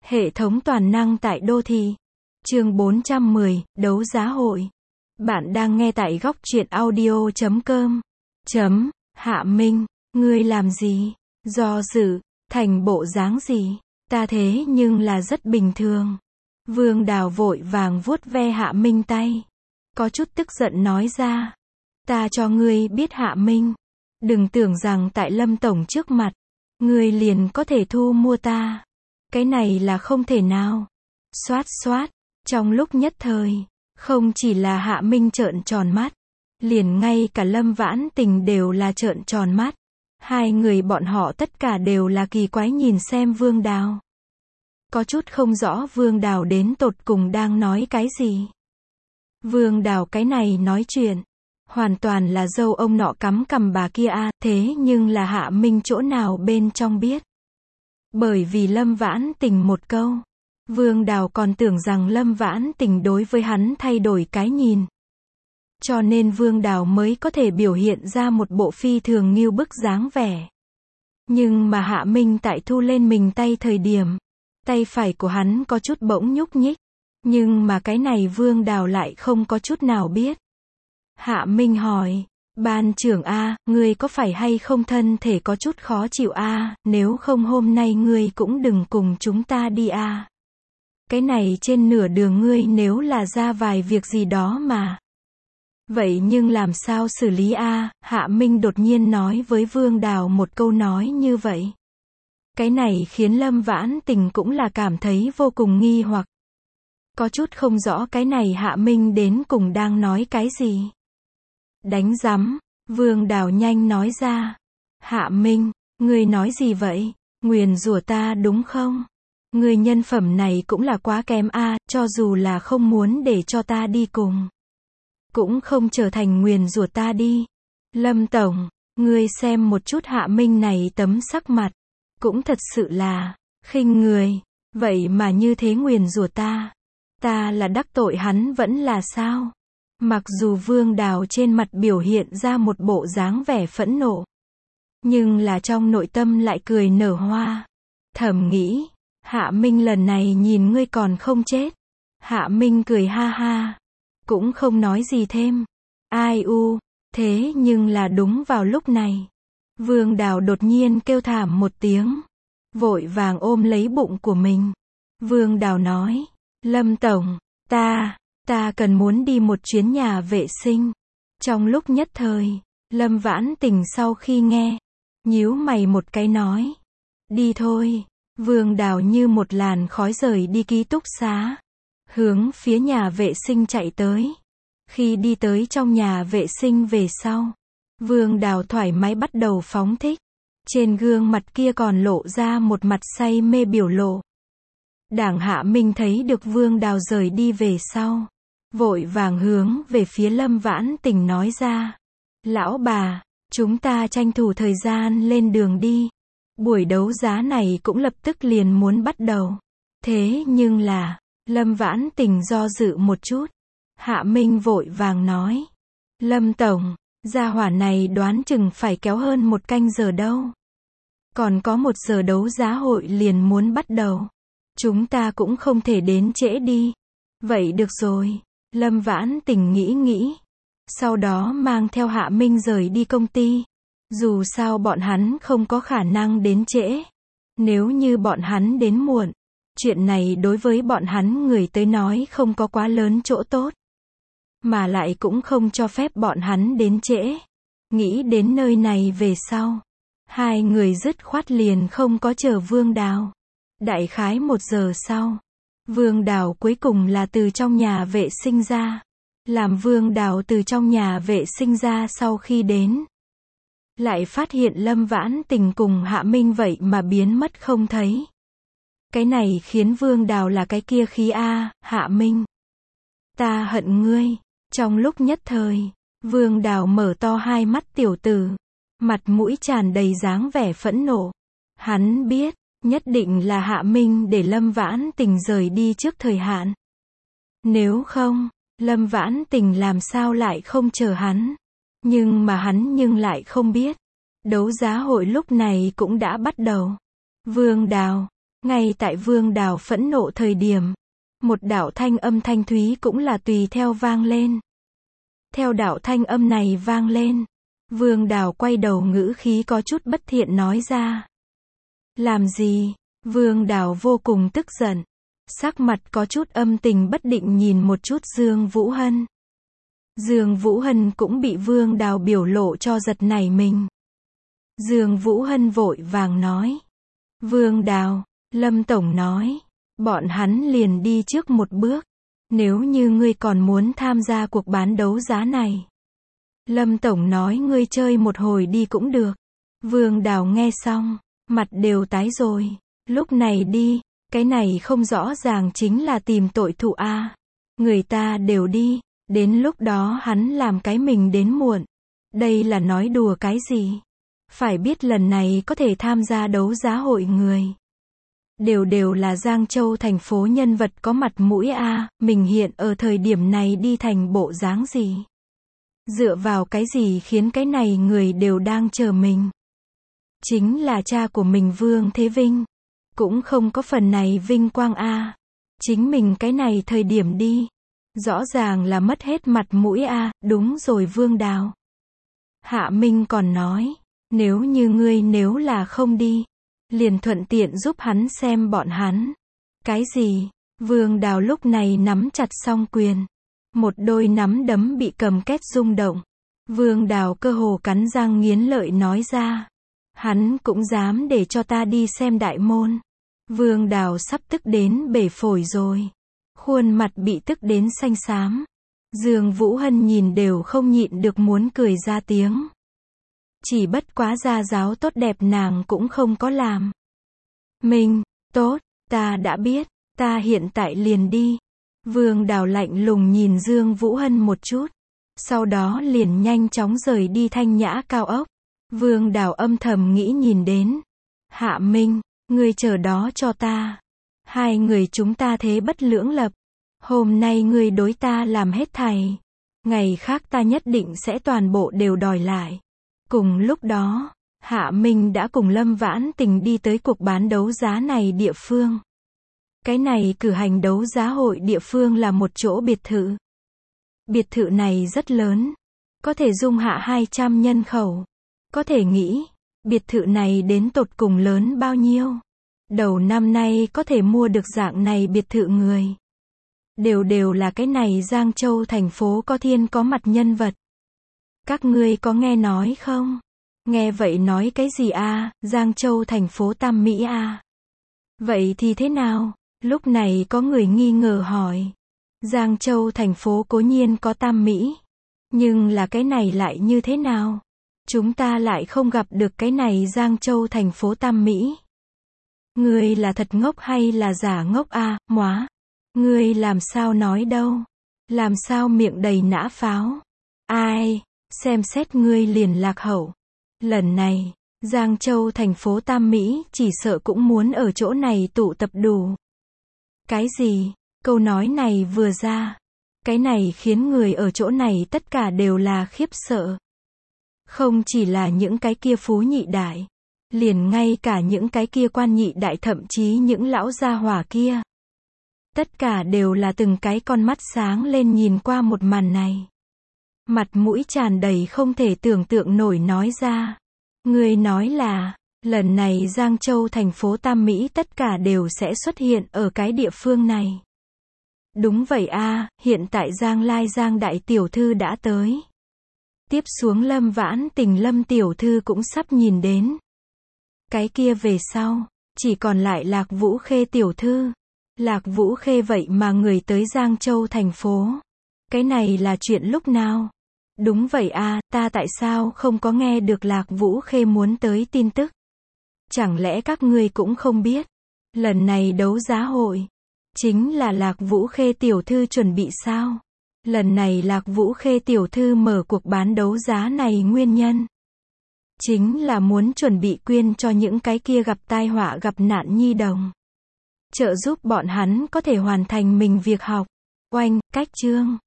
Hệ thống toàn năng tại đô thị. Chương 410, đấu giá hội. Bạn đang nghe tại góc truyện audio.com. Hạ Minh, ngươi làm gì? Do dự, thành bộ dáng gì? Ta thế nhưng là rất bình thường. Vương Đào vội vàng vuốt ve Hạ Minh tay. Có chút tức giận nói ra. Ta cho ngươi biết Hạ Minh. Đừng tưởng rằng tại Lâm Tổng trước mặt, ngươi liền có thể thu mua ta. Cái này là không thể nào. Xoát xoát, trong lúc nhất thời, không chỉ là Hạ Minh trợn tròn mắt, liền ngay cả Lâm Vãn Tình đều là trợn tròn mắt. Hai người bọn họ tất cả đều là kỳ quái nhìn xem Vương Đào. Có chút không rõ Vương Đào đến tột cùng đang nói cái gì. Vương Đào cái này nói chuyện, hoàn toàn là dâu ông nọ cắm cằm bà kia a, thế nhưng là Hạ Minh chỗ nào bên trong biết. Bởi vì Lâm Vãn Tình một câu, Vương Đào còn tưởng rằng Lâm Vãn Tình đối với hắn thay đổi cái nhìn. Cho nên Vương Đào mới có thể biểu hiện ra một bộ phi thường ngưu bức dáng vẻ. Nhưng mà Hạ Minh tại thu lên mình tay thời điểm, tay phải của hắn có chút bỗng nhúc nhích. Nhưng mà cái này Vương Đào lại không có chút nào biết. Hạ Minh hỏi, ban trưởng a, ngươi có phải hay không thân thể có chút khó chịu a, nếu không hôm nay ngươi cũng đừng cùng chúng ta đi a. Cái này trên nửa đường ngươi nếu là ra vài việc gì đó mà. Vậy nhưng làm sao xử lý a? Hạ Minh đột nhiên nói với Vương Đào một câu nói như vậy. Cái này khiến Lâm Vãn Tình cũng là cảm thấy vô cùng nghi hoặc. Có chút không rõ cái này Hạ Minh đến cùng đang nói cái gì. Đánh rắm, Vương Đào nhanh nói ra. Hạ Minh, ngươi nói gì vậy? Nguyền rủa ta đúng không? Ngươi nhân phẩm này cũng là quá kém a, cho dù là không muốn để cho ta đi cùng, cũng không trở thành nguyền rủa ta đi. Lâm Tổng, ngươi xem một chút Hạ Minh này tấm sắc mặt, cũng thật sự là khinh người, vậy mà như thế nguyền rủa ta. Ta là đắc tội hắn vẫn là sao? Mặc dù Vương Đào trên mặt biểu hiện ra một bộ dáng vẻ phẫn nộ, nhưng là trong nội tâm lại cười nở hoa. Thầm nghĩ, Hạ Minh lần này nhìn ngươi còn không chết. Hạ Minh cười ha ha, cũng không nói gì thêm. Ai u, thế nhưng là đúng vào lúc này, Vương Đào đột nhiên kêu thảm một tiếng, vội vàng ôm lấy bụng của mình. Vương Đào nói, Lâm Tổng, ta cần muốn đi một chuyến nhà vệ sinh. Trong lúc nhất thời, Lâm Vãn Tình sau khi nghe, nhíu mày một cái nói, đi thôi. Vương Đào như một làn khói rời đi ký túc xá, hướng phía nhà vệ sinh chạy tới. Khi đi tới trong nhà vệ sinh về sau, Vương Đào thoải mái bắt đầu phóng thích. Trên gương mặt kia còn lộ ra một mặt say mê biểu lộ. Đảng Hạ Minh thấy được Vương Đào rời đi về sau, vội vàng hướng về phía Lâm Vãn Tình nói ra. Lão bà, chúng ta tranh thủ thời gian lên đường đi. Buổi đấu giá này cũng lập tức liền muốn bắt đầu. Thế nhưng là, Lâm Vãn Tình do dự một chút. Hạ Minh vội vàng nói, Lâm Tổng, gia hỏa này đoán chừng phải kéo hơn 1 canh giờ đâu. Còn có 1 giờ đấu giá hội liền muốn bắt đầu. Chúng ta cũng không thể đến trễ đi. Vậy được rồi, Lâm Vãn Tình nghĩ. Sau đó mang theo Hạ Minh rời đi công ty. Dù sao bọn hắn không có khả năng đến trễ. Nếu như bọn hắn đến muộn, chuyện này đối với bọn hắn người tới nói không có quá lớn chỗ tốt. Mà lại cũng không cho phép bọn hắn đến trễ. Nghĩ đến nơi này về sau, hai người dứt khoát liền không có chờ Vương Đào. Đại khái 1 giờ sau, Vương Đào cuối cùng là từ trong nhà vệ sinh ra. Làm Vương Đào từ trong nhà vệ sinh ra sau khi đến, lại phát hiện Lâm Vãn Tình cùng Hạ Minh vậy mà biến mất không thấy. Cái này khiến Vương Đào là cái kia khí a, Hạ Minh, ta hận ngươi. Trong lúc nhất thời, Vương Đào mở to hai mắt tiểu tử, mặt mũi tràn đầy dáng vẻ phẫn nộ. Hắn biết, nhất định là Hạ Minh để Lâm Vãn Tình rời đi trước thời hạn. Nếu không, Lâm Vãn Tình làm sao lại không chờ hắn. Nhưng mà hắn nhưng lại không biết, đấu giá hội lúc này cũng đã bắt đầu. Vương Đào, Ngay tại Vương Đào phẫn nộ thời điểm, một đạo thanh âm thanh thúy cũng là tùy theo vang lên. Theo đạo thanh âm này vang lên, Vương Đào quay đầu ngữ khí có chút bất thiện nói ra. Làm gì? Vương Đào vô cùng tức giận, sắc mặt có chút âm tình bất định nhìn một chút Dương Vũ Hân. Dương Vũ Hân cũng bị Vương Đào biểu lộ cho giật nảy mình. Dương Vũ Hân vội vàng nói. Vương Đào, Lâm Tổng nói, bọn hắn liền đi trước một bước. Nếu như ngươi còn muốn tham gia cuộc bán đấu giá này, Lâm Tổng nói ngươi chơi một hồi đi cũng được. Vương Đào nghe xong, mặt đều tái rồi. Lúc này đi, cái này không rõ ràng chính là tìm tội thủ a. Người ta đều đi, đến lúc đó hắn làm cái mình đến muộn. Đây là nói đùa cái gì? Phải biết lần này có thể tham gia đấu giá hội người đều là Giang Châu thành phố nhân vật có mặt mũi a, mình hiện ở thời điểm này đi thành bộ dáng gì? Dựa vào cái gì khiến cái này người đều đang chờ mình? Chính là cha của mình Vương Thế Vinh, cũng không có phần này vinh quang a. Chính mình cái này thời điểm đi, rõ ràng là mất hết mặt mũi a, đúng rồi Vương Đào. Hạ Minh còn nói, nếu như ngươi nếu là không đi, liền thuận tiện giúp hắn xem bọn hắn. Cái gì? Vương Đào lúc này nắm chặt song quyền. Một đôi nắm đấm bị cầm két rung động. Vương Đào cơ hồ cắn răng nghiến lợi nói ra. Hắn cũng dám để cho ta đi xem đại môn. Vương Đào sắp tức đến bể phổi rồi. Khuôn mặt bị tức đến xanh xám. Dương Vũ Hân nhìn đều không nhịn được muốn cười ra tiếng. Chỉ bất quá gia giáo tốt đẹp nàng cũng không có làm. Mình, tốt, ta đã biết, ta hiện tại liền đi. Vương Đào lạnh lùng nhìn Dương Vũ Hân một chút. Sau đó liền nhanh chóng rời đi Thanh Nhã cao ốc. Vương Đào âm thầm nghĩ nhìn đến. Hạ Minh, ngươi chờ đó cho ta. Hai người chúng ta thế bất lưỡng lập. Hôm nay ngươi đối ta làm hết thảy. Ngày khác ta nhất định sẽ toàn bộ đều đòi lại. Cùng lúc đó, Hạ Minh đã cùng Lâm Vãn Tình đi tới cuộc bán đấu giá này địa phương. Cái này cử hành đấu giá hội địa phương là một chỗ biệt thự. Biệt thự này rất lớn, có thể dung hạ 200 nhân khẩu. Có thể nghĩ, biệt thự này đến tột cùng lớn bao nhiêu. Đầu năm nay có thể mua được dạng này biệt thự người. Đều là cái này Giang Châu thành phố có thiên có mặt nhân vật. Các ngươi có nghe nói không? Nghe vậy nói cái gì a? Giang Châu thành phố Tam Mỹ a? Vậy thì thế nào? Lúc này có người nghi ngờ hỏi. Giang Châu thành phố cố nhiên có Tam Mỹ. Nhưng là cái này lại như thế nào? Chúng ta lại không gặp được cái này Giang Châu thành phố Tam Mỹ. Ngươi là thật ngốc hay là giả ngốc a? Móa. Ngươi làm sao nói đâu? Làm sao miệng đầy nã pháo? Ai? Xem xét ngươi liền lạc hậu. Lần này, Giang Châu thành phố Tam Mỹ chỉ sợ cũng muốn ở chỗ này tụ tập đủ. Cái gì? Câu nói này vừa ra. Cái này khiến người ở chỗ này tất cả đều là khiếp sợ. Không chỉ là những cái kia phú nhị đại. Liền ngay cả những cái kia quan nhị đại thậm chí những lão gia hỏa kia. Tất cả đều là từng cái con mắt sáng lên nhìn qua một màn này. Mặt mũi tràn đầy không thể tưởng tượng nổi nói ra. Người nói là, lần này Giang Châu thành phố Tam Mỹ tất cả đều sẽ xuất hiện ở cái địa phương này. Đúng vậy a, hiện tại Giang Lai Giang Đại Tiểu Thư đã tới. Tiếp xuống Lâm Vãn Tình Lâm Tiểu Thư cũng sắp nhìn đến. Cái kia về sau, chỉ còn lại Lạc Vũ Khê Tiểu Thư. Lạc Vũ Khê vậy mà người tới Giang Châu thành phố. Cái này là chuyện lúc nào? Đúng vậy a, ta tại sao không có nghe được Lạc Vũ Khê muốn tới tin tức? Chẳng lẽ các ngươi cũng không biết? Lần này đấu giá hội, chính là Lạc Vũ Khê Tiểu Thư chuẩn bị sao? Lần này Lạc Vũ Khê Tiểu Thư mở cuộc bán đấu giá này nguyên nhân. Chính là muốn chuẩn bị quyên cho những cái kia gặp tai họa gặp nạn nhi đồng. Trợ giúp bọn hắn có thể hoàn thành mình việc học. Oanh, cách chương.